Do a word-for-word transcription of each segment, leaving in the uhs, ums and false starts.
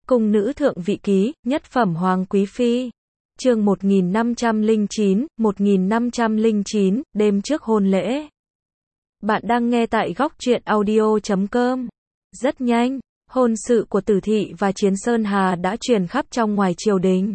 Cung nữ thượng vị ký, nhất phẩm hoàng quý phi. Chương một nghìn năm trăm lẻ chín, một nghìn năm trăm lẻ chín, đêm trước hôn lễ. Bạn đang nghe tại góc truyện audio chấm com. Rất nhanh, hôn sự của Tử Thị và Chiến Sơn Hà đã truyền khắp trong ngoài triều đình.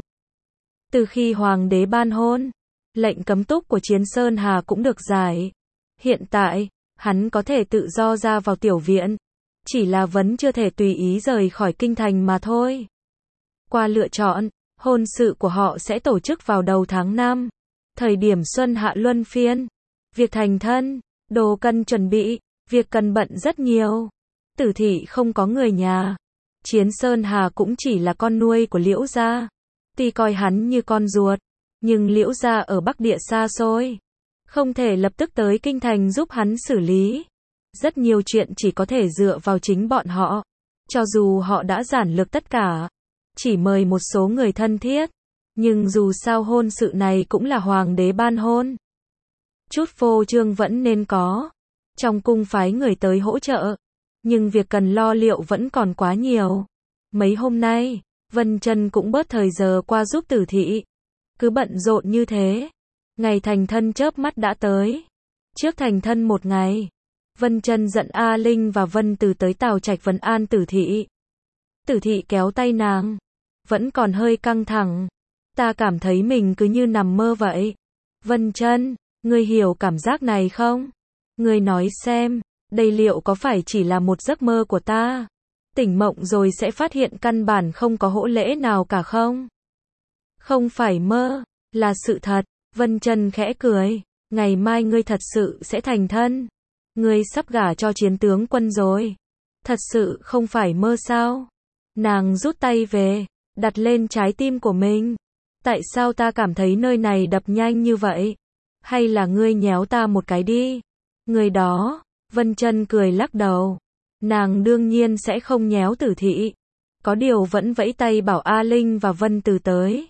Từ khi hoàng đế ban hôn, lệnh cấm túc của Chiến Sơn Hà cũng được giải. Hiện tại, hắn có thể tự do ra vào tiểu viện, chỉ là vẫn chưa thể tùy ý rời khỏi kinh thành mà thôi. Qua lựa chọn, hôn sự của họ sẽ tổ chức vào đầu tháng năm, thời điểm xuân hạ luân phiên. Việc thành thân, đồ cần chuẩn bị, việc cần bận rất nhiều. Tử Thị không có người nhà, Chiến Sơn Hà cũng chỉ là con nuôi của Liễu gia. Tuy coi hắn như con ruột, nhưng Liễu gia ở Bắc Địa xa xôi, không thể lập tức tới kinh thành giúp hắn xử lý. Rất nhiều chuyện chỉ có thể dựa vào chính bọn họ. Cho dù họ đã giản lược tất cả, chỉ mời một số người thân thiết, nhưng dù sao hôn sự này cũng là hoàng đế ban hôn. Chút phô trương vẫn nên có. Trong cung phái người tới hỗ trợ, nhưng việc cần lo liệu vẫn còn quá nhiều. Mấy hôm nay, Vân Chân cũng bớt thời giờ qua giúp Tử Thị. Cứ bận rộn như thế, ngày thành thân chớp mắt đã tới. Trước thành thân một ngày, Vân Chân dẫn A Linh và Vân Từ tới Tào Trạch vấn an Tử Thị. Tử Thị kéo tay nàng, vẫn còn hơi căng thẳng. Ta cảm thấy mình cứ như nằm mơ vậy. Vân Chân, ngươi hiểu cảm giác này không? Ngươi nói xem, đây liệu có phải chỉ là một giấc mơ của ta? Tỉnh mộng rồi sẽ phát hiện căn bản không có hỗ lễ nào cả không? Không phải mơ, là sự thật. Vân Chân khẽ cười, ngày mai ngươi thật sự sẽ thành thân. Ngươi sắp gả cho Chiến tướng quân rồi. Thật sự không phải mơ sao? Nàng rút tay về, đặt lên trái tim của mình. Tại sao ta cảm thấy nơi này đập nhanh như vậy? Hay là ngươi nhéo ta một cái đi? Người đó, Vân Chân cười lắc đầu. Nàng đương nhiên sẽ không nhéo Tử Thị. Có điều vẫn vẫy tay bảo A Linh và Vân Từ tới.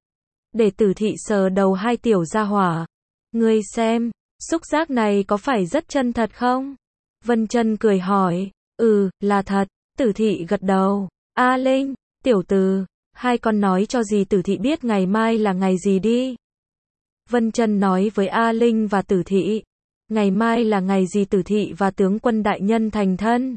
Để Tử Thị sờ đầu hai tiểu gia hỏa. Ngươi xem, xúc giác này có phải rất chân thật không? Vân Chân cười hỏi. Ừ, là thật. Tử Thị gật đầu. A Linh, tiểu Từ, hai con nói cho dì Tử Thị biết ngày mai là ngày gì đi. Vân Chân nói với A Linh và Tử Thị. Ngày mai là ngày gì Tử Thị và tướng quân đại nhân thành thân?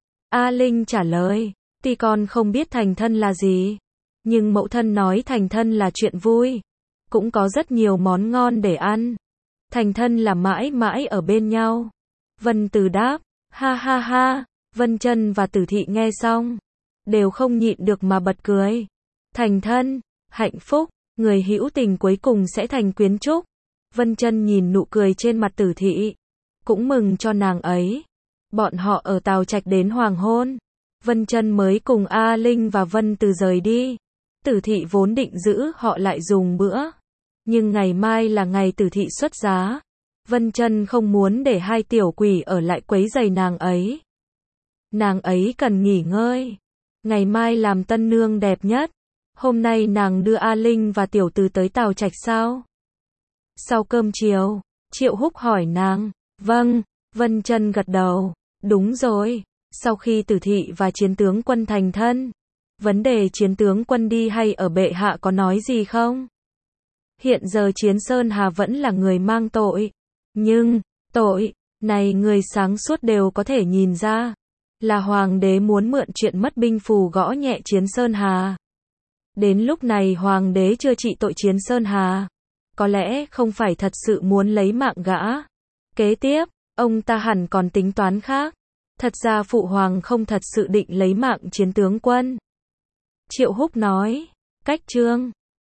A Linh trả lời. Tuy con không biết thành thân là gì, nhưng mẫu thân nói thành thân là chuyện vui. Cũng có rất nhiều món ngon để ăn. Thành thân là mãi mãi ở bên nhau. Vân Từ đáp. Ha ha ha. Vân Chân và Tử Thị nghe xong, đều không nhịn được mà bật cười. Thành thân, hạnh phúc, người hữu tình cuối cùng sẽ thành quyến trúc. Vân Chân nhìn nụ cười trên mặt Tử Thị, cũng mừng cho nàng ấy. Bọn họ ở Tào Trạch đến hoàng hôn, Vân Chân mới cùng A Linh và Vân Từ rời đi. Tử Thị vốn định giữ họ lại dùng bữa, nhưng ngày mai là ngày Tử Thị xuất giá. Vân Chân không muốn để hai tiểu quỷ ở lại quấy rầy nàng ấy. Nàng ấy cần nghỉ ngơi. Ngày mai làm tân nương đẹp nhất. Hôm nay nàng đưa A Linh và tiểu Từ tới Tào Trạch sao? Sau cơm chiều, Triệu Húc hỏi nàng. Vâng, Vân Chân gật đầu. Đúng rồi, sau khi Tử Thị và Chiến tướng quân thành thân, vấn đề Chiến tướng quân đi hay ở bệ hạ có nói gì không? Hiện giờ Chiến Sơn Hà vẫn là người mang tội. Nhưng, tội này người sáng suốt đều có thể nhìn ra. Là hoàng đế muốn mượn chuyện mất binh phù gõ nhẹ Chiến Sơn Hà. Đến lúc này hoàng đế chưa trị tội Chiến Sơn Hà, có lẽ không phải thật sự muốn lấy mạng gã. Kế tiếp, ông ta hẳn còn tính toán khác. Thật ra phụ hoàng không thật sự định lấy mạng Chiến tướng quân. Triệu Húc nói. Cách chương